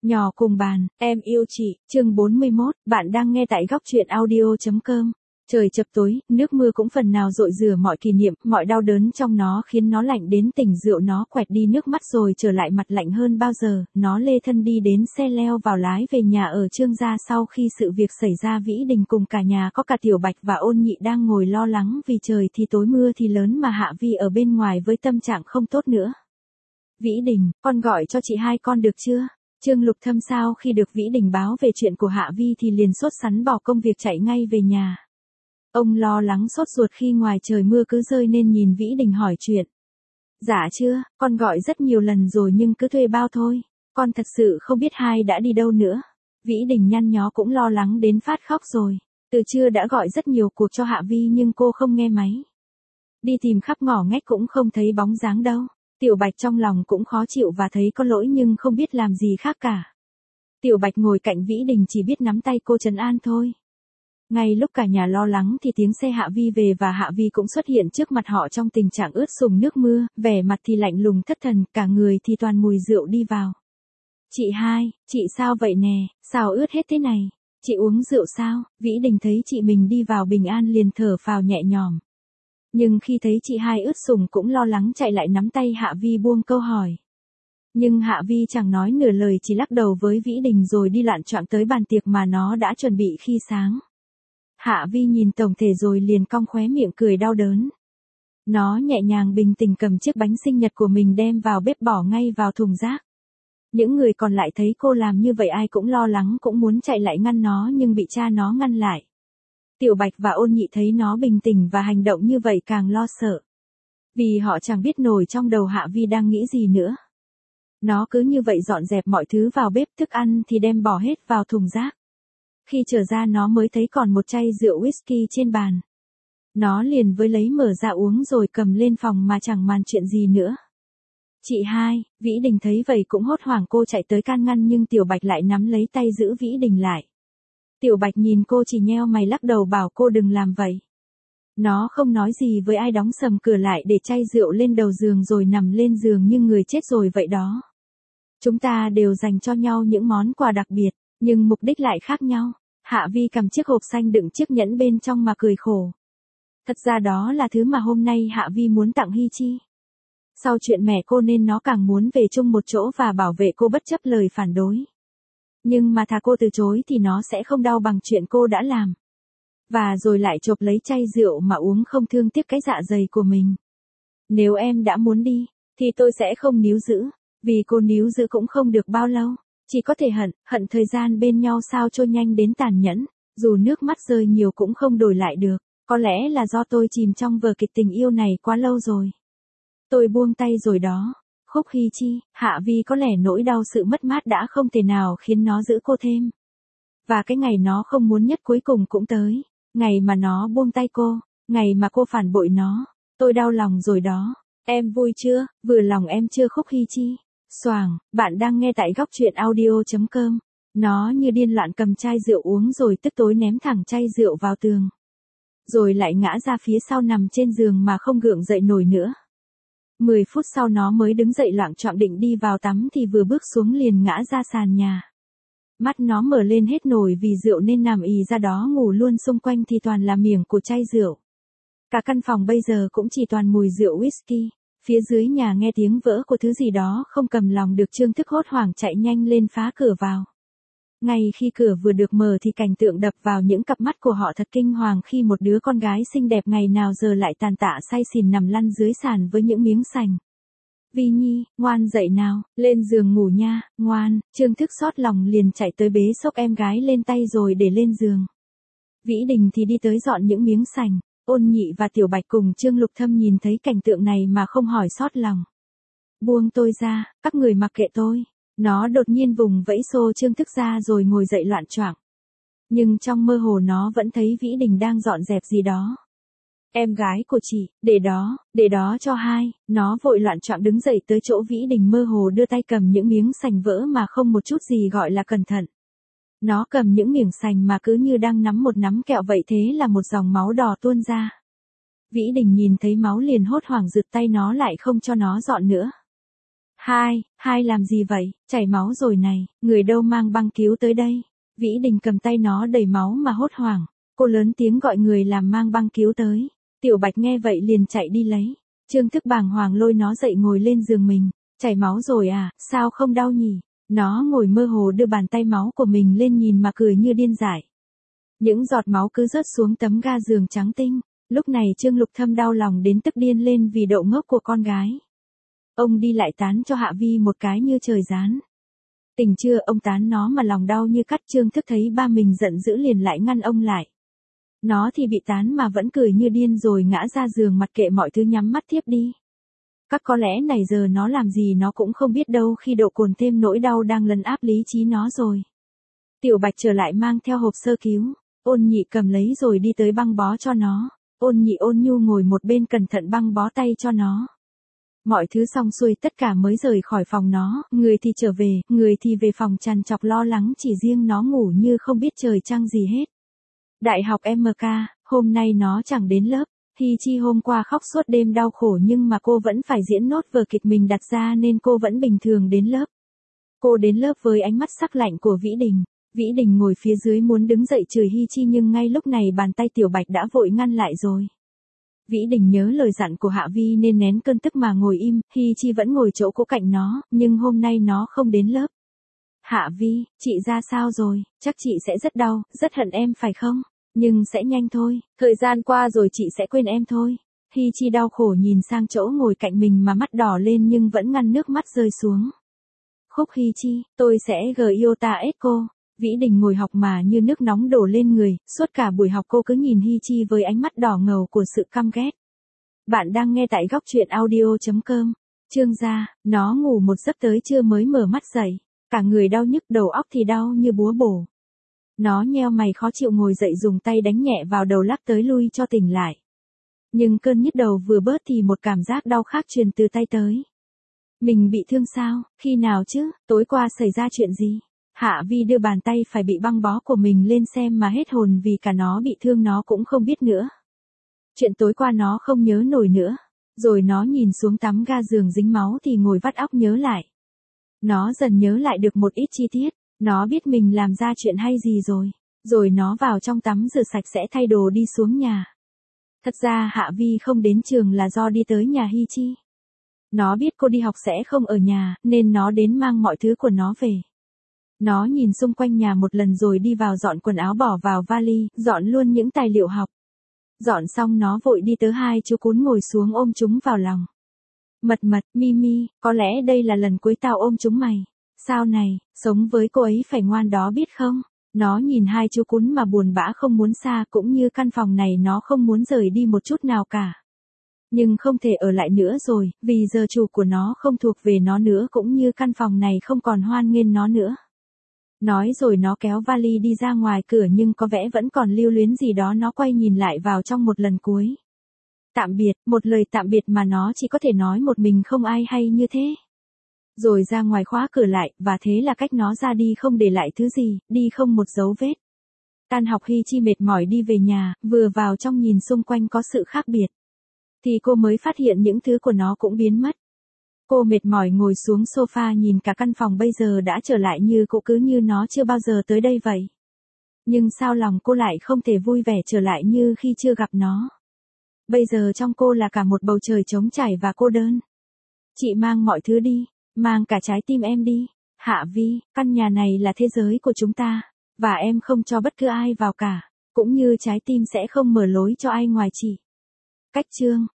Nhỏ cùng bàn, em yêu chị, chương 41, bạn đang nghe tại góc truyện audio.com. Trời chập tối, nước mưa cũng phần nào dội rửa mọi kỷ niệm, mọi đau đớn trong nó khiến nó lạnh đến tỉnh rượu, nó quẹt đi nước mắt rồi trở lại mặt lạnh hơn bao giờ, nó lê thân đi đến xe leo vào lái về nhà ở Trương gia. Sau khi sự việc xảy ra, Vĩ Đình cùng cả nhà có cả Tiểu Bạch và Ôn Nhị đang ngồi lo lắng vì trời thì tối mưa thì lớn mà Hạ Vi ở bên ngoài với tâm trạng không tốt nữa. Vĩ Đình, con gọi cho chị hai con được chưa? Trương Lục Thâm sau khi được Vĩ Đình báo về chuyện của Hạ Vi thì liền sốt sắng bỏ công việc chạy ngay về nhà. Ông lo lắng sốt ruột khi ngoài trời mưa cứ rơi nên nhìn Vĩ Đình hỏi chuyện. Dạ chưa, con gọi rất nhiều lần rồi nhưng cứ thuê bao thôi, con thật sự không biết hai đã đi đâu nữa. Vĩ Đình nhăn nhó cũng lo lắng đến phát khóc rồi. Từ trưa đã gọi rất nhiều cuộc cho Hạ Vi nhưng cô không nghe máy. Đi tìm khắp ngõ ngách cũng không thấy bóng dáng đâu. Tiểu Bạch trong lòng cũng khó chịu và thấy có lỗi nhưng không biết làm gì khác cả. Tiểu Bạch ngồi cạnh Vĩ Đình chỉ biết nắm tay cô trấn an thôi. Ngay lúc cả nhà lo lắng thì tiếng xe Hạ Vi về và Hạ Vi cũng xuất hiện trước mặt họ trong tình trạng ướt sũng nước mưa, vẻ mặt thì lạnh lùng thất thần, cả người thì toàn mùi rượu đi vào. Chị hai, chị sao vậy nè, sao ướt hết thế này? Chị uống rượu sao? Vĩ Đình thấy chị mình đi vào bình an liền thở phào nhẹ nhõm. Nhưng khi thấy chị hai ướt sũng cũng lo lắng chạy lại nắm tay Hạ Vi buông câu hỏi. Nhưng Hạ Vi chẳng nói nửa lời, chỉ lắc đầu với Vĩ Đình rồi đi loạn choạng tới bàn tiệc mà nó đã chuẩn bị khi sáng. Hạ Vi nhìn tổng thể rồi liền cong khóe miệng cười đau đớn. Nó nhẹ nhàng bình tĩnh cầm chiếc bánh sinh nhật của mình đem vào bếp bỏ ngay vào thùng rác. Những người còn lại thấy cô làm như vậy ai cũng lo lắng cũng muốn chạy lại ngăn nó nhưng bị cha nó ngăn lại. Tiểu Bạch và Ôn Nhị thấy nó bình tĩnh và hành động như vậy càng lo sợ. Vì họ chẳng biết nổi trong đầu Hạ Vi đang nghĩ gì nữa. Nó cứ như vậy dọn dẹp mọi thứ vào bếp, thức ăn thì đem bỏ hết vào thùng rác. Khi trở ra nó mới thấy còn một chai rượu whisky trên bàn. Nó liền với lấy mở ra uống rồi cầm lên phòng mà chẳng màng chuyện gì nữa. Chị hai, Vĩ Đình thấy vậy cũng hốt hoảng, cô chạy tới can ngăn nhưng Tiểu Bạch lại nắm lấy tay giữ Vĩ Đình lại. Tiểu Bạch nhìn cô chỉ nheo mày lắc đầu bảo cô đừng làm vậy. Nó không nói gì với ai, đóng sầm cửa lại để chai rượu lên đầu giường rồi nằm lên giường như người chết rồi vậy đó. Chúng ta đều dành cho nhau những món quà đặc biệt, nhưng mục đích lại khác nhau. Hạ Vi cầm chiếc hộp xanh đựng chiếc nhẫn bên trong mà cười khổ. Thật ra đó là thứ mà hôm nay Hạ Vi muốn tặng Hi Chi. Sau chuyện mẹ cô nên nó càng muốn về chung một chỗ và bảo vệ cô bất chấp lời phản đối. Nhưng mà thà cô từ chối thì nó sẽ không đau bằng chuyện cô đã làm. Và rồi lại chộp lấy chai rượu mà uống không thương tiếc cái dạ dày của mình. Nếu em đã muốn đi, thì tôi sẽ không níu giữ. Vì cô níu giữ cũng không được bao lâu. Chỉ có thể hận thời gian bên nhau sao trôi nhanh đến tàn nhẫn. Dù nước mắt rơi nhiều cũng không đổi lại được. Có lẽ là do tôi chìm trong vở kịch tình yêu này quá lâu rồi. Tôi buông tay rồi đó. Khúc Hi Chi, Hạ Vi có lẽ nỗi đau sự mất mát đã không thể nào khiến nó giữ cô thêm. Và cái ngày nó không muốn nhất cuối cùng cũng tới. Ngày mà nó buông tay cô, ngày mà cô phản bội nó. Tôi đau lòng rồi đó. Em vui chưa, vừa lòng em chưa Khúc Hi Chi? Xoàng, bạn đang nghe tại góc truyện audio.com. Nó như điên loạn cầm chai rượu uống rồi tức tối ném thẳng chai rượu vào tường. Rồi lại ngã ra phía sau nằm trên giường mà không gượng dậy nổi nữa. 10 phút sau nó mới đứng dậy loạng choạng định đi vào tắm thì vừa bước xuống liền ngã ra sàn nhà. Mắt nó mở lên hết nổi vì rượu nên nằm ì ra đó ngủ luôn, xung quanh thì toàn là miệng của chai rượu. Cả căn phòng bây giờ cũng chỉ toàn mùi rượu whisky. Phía dưới nhà nghe tiếng vỡ của thứ gì đó không cầm lòng được, Trương Thức hốt hoảng chạy nhanh lên phá cửa vào. Ngay khi cửa vừa được mở thì cảnh tượng đập vào những cặp mắt của họ thật kinh hoàng khi một đứa con gái xinh đẹp ngày nào giờ lại tàn tạ say xỉn nằm lăn dưới sàn với những miếng sành. Vi Nhi, ngoan dậy nào, lên giường ngủ nha, ngoan. Trương Thức xót lòng liền chạy tới bế xốc em gái lên tay rồi để lên giường. Vĩ Đình thì đi tới dọn những miếng sành. Ôn Nhị và Tiểu Bạch cùng Trương Lục Thâm nhìn thấy cảnh tượng này mà không hỏi xót lòng. Buông tôi ra, các người mặc kệ tôi. Nó đột nhiên vùng vẫy xô Trương Thức ra rồi ngồi dậy loạn choạng. Nhưng trong mơ hồ nó vẫn thấy Vĩ Đình đang dọn dẹp gì đó. Em gái của chị, để đó cho hai. Nó vội loạn choạng đứng dậy tới chỗ Vĩ Đình, mơ hồ đưa tay cầm những miếng sành vỡ mà không một chút gì gọi là cẩn thận. Nó cầm những miếng sành mà cứ như đang nắm một nắm kẹo vậy, thế là một dòng máu đỏ tuôn ra. Vĩ Đình nhìn thấy máu liền hốt hoảng giựt tay nó lại không cho nó dọn nữa. Hai làm gì vậy, chảy máu rồi này, người đâu mang băng cứu tới đây. Vĩ Đình cầm tay nó đầy máu mà hốt hoảng, cô lớn tiếng gọi người làm mang băng cứu tới. Tiểu Bạch nghe vậy liền chạy đi lấy. Trương Thức bàng hoàng lôi nó dậy ngồi lên giường mình, chảy máu rồi à, sao không đau nhỉ? Nó ngồi mơ hồ đưa bàn tay máu của mình lên nhìn mà cười như điên dại. Những giọt máu cứ rớt xuống tấm ga giường trắng tinh. Lúc này Trương Lục Thâm đau lòng đến tức điên lên vì độ ngốc của con gái. Ông đi lại tán cho Hạ Vi một cái như trời giáng. Tỉnh chưa, ông tán nó mà lòng đau như cắt. Trương Thức thấy ba mình giận dữ liền lại ngăn ông lại. Nó thì bị tán mà vẫn cười như điên rồi ngã ra giường mặc kệ mọi thứ nhắm mắt thiếp đi. Các có lẽ này giờ nó làm gì nó cũng không biết đâu khi độ cồn thêm nỗi đau đang lấn áp lý trí nó rồi. Tiểu Bạch trở lại mang theo hộp sơ cứu. Ôn Nhị cầm lấy rồi đi tới băng bó cho nó. Ôn Nhị ôn nhu ngồi một bên cẩn thận băng bó tay cho nó. Mọi thứ xong xuôi tất cả mới rời khỏi phòng nó, người thì trở về, người thì về phòng trằn trọc lo lắng, chỉ riêng nó ngủ như không biết trời trăng gì hết. Đại học MK, hôm nay nó chẳng đến lớp. Hi Chi hôm qua khóc suốt đêm đau khổ nhưng mà cô vẫn phải diễn nốt vở kịch mình đặt ra nên cô vẫn bình thường đến lớp. Cô đến lớp với ánh mắt sắc lạnh của Vĩ Đình. Vĩ Đình ngồi phía dưới muốn đứng dậy chửi Hi Chi nhưng ngay lúc này bàn tay Tiểu Bạch đã vội ngăn lại rồi. Vĩ Đình nhớ lời dặn của Hạ Vi nên nén cơn tức mà ngồi im. Hi Chi vẫn ngồi chỗ cũ cạnh nó, nhưng hôm nay nó không đến lớp. Hạ Vi, chị ra sao rồi, chắc chị sẽ rất đau, rất hận em phải không? Nhưng sẽ nhanh thôi, thời gian qua rồi chị sẽ quên em thôi. Hi Chi đau khổ nhìn sang chỗ ngồi cạnh mình mà mắt đỏ lên nhưng vẫn ngăn nước mắt rơi xuống. Khúc Hi Chi, tôi sẽ Giota cô. Vĩ Đình ngồi học mà như nước nóng đổ lên người, suốt cả buổi học cô cứ nhìn Hi Chi với ánh mắt đỏ ngầu của sự căm ghét. Bạn đang nghe tại góc truyện audio.com. Trương gia, nó ngủ một giấc tới trưa mới mở mắt dậy, cả người đau nhức đầu óc thì đau như búa bổ. Nó nheo mày khó chịu ngồi dậy dùng tay đánh nhẹ vào đầu lắc tới lui cho tỉnh lại. Nhưng cơn nhức đầu vừa bớt thì một cảm giác đau khác truyền từ tay tới. Mình bị thương sao, khi nào chứ, tối qua xảy ra chuyện gì? Hạ Vi đưa bàn tay phải bị băng bó của mình lên xem mà hết hồn vì cả nó bị thương nó cũng không biết nữa. Chuyện tối qua nó không nhớ nổi nữa. Rồi nó nhìn xuống tấm ga giường dính máu thì ngồi vắt óc nhớ lại. Nó dần nhớ lại được một ít chi tiết. Nó biết mình làm ra chuyện hay gì rồi. Rồi nó vào trong tắm rửa sạch sẽ thay đồ đi xuống nhà. Thật ra Hạ Vi không đến trường là do đi tới nhà Hi Chi. Nó biết cô đi học sẽ không ở nhà, nên nó đến mang mọi thứ của nó về. Nó nhìn xung quanh nhà một lần rồi đi vào dọn quần áo bỏ vào vali, dọn luôn những tài liệu học. Dọn xong nó vội đi tới hai chú cún ngồi xuống ôm chúng vào lòng. Mật, Mimi, có lẽ đây là lần cuối tao ôm chúng mày. Sao này, sống với cô ấy phải ngoan đó biết không? Nó nhìn hai chú cún mà buồn bã không muốn xa cũng như căn phòng này nó không muốn rời đi một chút nào cả. Nhưng không thể ở lại nữa rồi, vì giờ chủ của nó không thuộc về nó nữa cũng như căn phòng này không còn hoan nghênh nó nữa. Nói rồi nó kéo vali đi ra ngoài cửa nhưng có vẻ vẫn còn lưu luyến gì đó nó quay nhìn lại vào trong một lần cuối. Tạm biệt, một lời tạm biệt mà nó chỉ có thể nói một mình không ai hay như thế. Rồi ra ngoài khóa cửa lại, và thế là cách nó ra đi không để lại thứ gì, đi không một dấu vết. Tan học Hi Chi mệt mỏi đi về nhà, vừa vào trong nhìn xung quanh có sự khác biệt. Thì cô mới phát hiện những thứ của nó cũng biến mất. Cô mệt mỏi ngồi xuống sofa nhìn cả căn phòng bây giờ đã trở lại như cũ cứ như nó chưa bao giờ tới đây vậy. Nhưng sao lòng cô lại không thể vui vẻ trở lại như khi chưa gặp nó. Bây giờ trong cô là cả một bầu trời trống trải và cô đơn. Chị mang mọi thứ đi, mang cả trái tim em đi. Hạ Vi, căn nhà này là thế giới của chúng ta, và em không cho bất cứ ai vào cả, cũng như trái tim sẽ không mở lối cho ai ngoài chị. Cách chương